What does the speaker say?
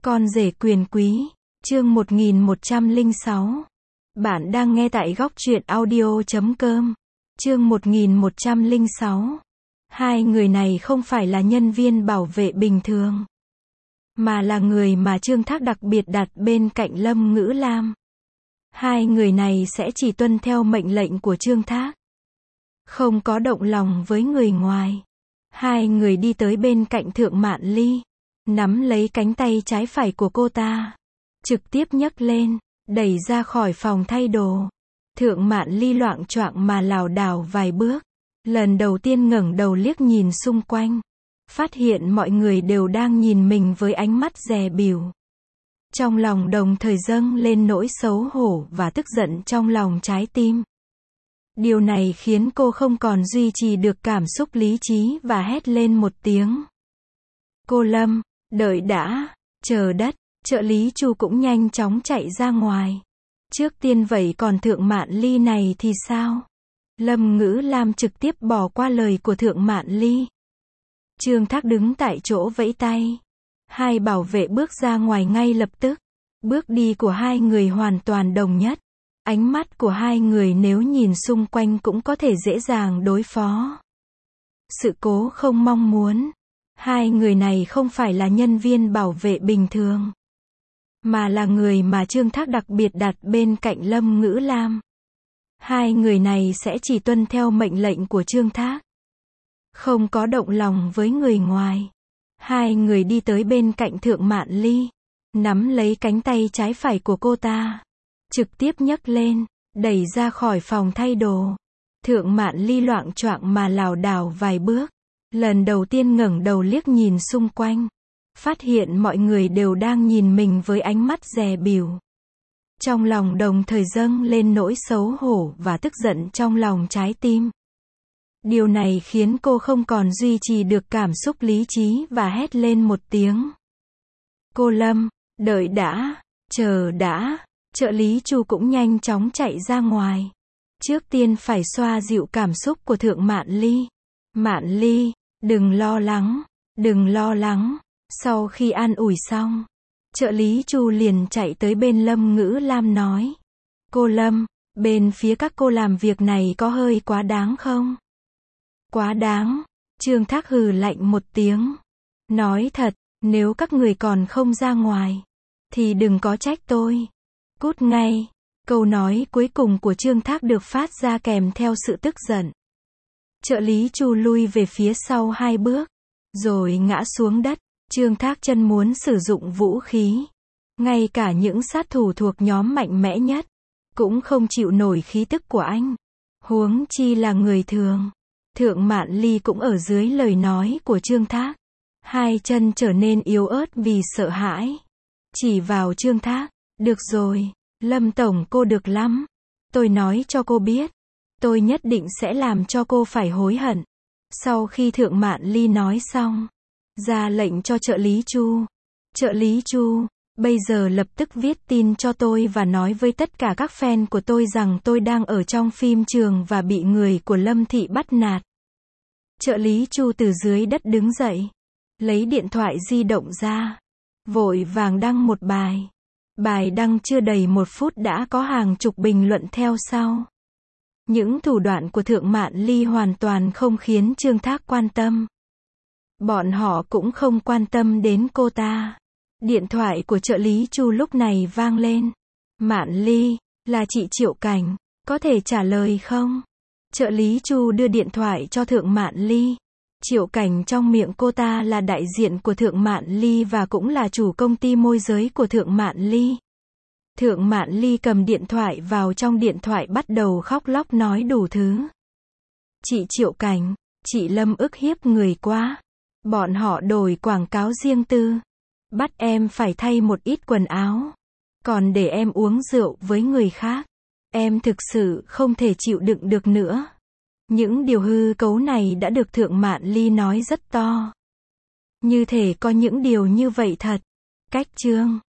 Con rể quyền quý, chương 1106. Bạn đang nghe tại góc truyện audio.com. Chương 1106. Hai người này không phải là nhân viên bảo vệ bình thường, mà là người mà Trương Thác đặc biệt đặt bên cạnh Lâm Ngữ Lam. Hai người này sẽ chỉ tuân theo mệnh lệnh của Trương Thác, không có động lòng với người ngoài. Hai người đi tới bên cạnh Thượng Mạn Ly, nắm lấy cánh tay trái phải của cô ta, trực tiếp nhấc lên, đẩy ra khỏi phòng thay đồ. Thượng Mạn Ly loạng choạng mà lảo đảo vài bước, lần đầu tiên ngẩng đầu liếc nhìn xung quanh, phát hiện mọi người đều đang nhìn mình với ánh mắt dè bỉu. Trong lòng đồng thời dâng lên nỗi xấu hổ và tức giận trong lòng trái tim. Điều này khiến cô không còn duy trì được cảm xúc lý trí và hét lên một tiếng. Cô Lâm, đợi đã, chờ đất. Trợ lý Chu cũng nhanh chóng chạy ra ngoài. Trước tiên vậy còn Thượng Mạn Ly này thì sao? Lâm Ngữ Lam trực tiếp bỏ qua lời của Thượng Mạn Ly. Trương Thác đứng tại chỗ vẫy tay. Hai bảo vệ bước ra ngoài ngay lập tức. Bước đi của hai người hoàn toàn đồng nhất. Ánh mắt của hai người nếu nhìn xung quanh cũng có thể dễ dàng đối phó. Sự cố không mong muốn. Hai người này không phải là nhân viên bảo vệ bình thường, mà là người mà Trương Thác đặc biệt đặt bên cạnh Lâm Ngữ Lam. Hai người này sẽ chỉ tuân theo mệnh lệnh của Trương Thác, không có động lòng với người ngoài. Hai người đi tới bên cạnh Thượng Mạn Ly, nắm lấy cánh tay trái phải của cô ta, trực tiếp nhấc lên, đẩy ra khỏi phòng thay đồ. Thượng Mạn Ly loạng choạng mà lảo đảo vài bước, lần đầu tiên ngẩng đầu liếc nhìn xung quanh, phát hiện mọi người đều đang nhìn mình với ánh mắt dè bỉu. Trong lòng đồng thời dâng lên nỗi xấu hổ và tức giận trong lòng trái tim. Điều này khiến cô không còn duy trì được cảm xúc lý trí và hét lên một tiếng. Cô Lâm, đợi đã, chờ đã. Trợ lý Chu cũng nhanh chóng chạy ra ngoài. Trước tiên phải xoa dịu cảm xúc của Thượng Mạn Ly. Mạn Ly, đừng lo lắng, đừng lo lắng. Sau khi an ủi xong, trợ lý Chu liền chạy tới bên Lâm Ngữ Lam nói. Cô Lâm, bên phía các cô làm việc này có hơi quá đáng không? Quá đáng. Trương Thác hừ lạnh một tiếng. Nói thật, nếu các người còn không ra ngoài, thì đừng có trách tôi. Cút ngay. Câu nói cuối cùng của Trương Thác được phát ra kèm theo sự tức giận. Trợ lý Chu lui về phía sau hai bước, rồi ngã xuống đất. Trương Thác chân muốn sử dụng vũ khí. Ngay cả những sát thủ thuộc nhóm mạnh mẽ nhất cũng không chịu nổi khí tức của anh, huống chi là người thường. Thượng Mạn Ly cũng ở dưới lời nói của Trương Thác, hai chân trở nên yếu ớt vì sợ hãi. Chỉ vào Trương Thác. Được rồi, Lâm tổng cô được lắm. Tôi nói cho cô biết, tôi nhất định sẽ làm cho cô phải hối hận. Sau khi Thượng Mạn Ly nói xong, ra lệnh cho trợ lý Chu. Trợ lý Chu, bây giờ lập tức viết tin cho tôi và nói với tất cả các fan của tôi rằng tôi đang ở trong phim trường và bị người của Lâm thị bắt nạt. Trợ lý Chu từ dưới đất đứng dậy, lấy điện thoại di động ra, vội vàng đăng một bài. Bài đăng chưa đầy 1 phút đã có hàng chục bình luận theo sau. Những thủ đoạn của Thượng Mạn Ly hoàn toàn không khiến Trương Thác quan tâm. Bọn họ cũng không quan tâm đến cô ta. Điện thoại của trợ lý Chu lúc này vang lên. Mạn Ly, là chị Triệu Cảnh, có thể trả lời không? Trợ lý Chu đưa điện thoại cho Thượng Mạn Ly. Triệu Cảnh trong miệng cô ta là đại diện của Thượng Mạn Ly và cũng là chủ công ty môi giới của Thượng Mạn Ly. Thượng Mạn Ly cầm điện thoại vào trong điện thoại bắt đầu khóc lóc nói đủ thứ. Chị Triệu Cảnh, chị Lâm ức hiếp người quá. Bọn họ đổi quảng cáo riêng tư, bắt em phải thay một ít quần áo, còn để em uống rượu với người khác. Em thực sự không thể chịu đựng được nữa. Những điều hư cấu này đã được Thượng Mạn Ly nói rất to. Như thể có những điều như vậy thật. Cách chương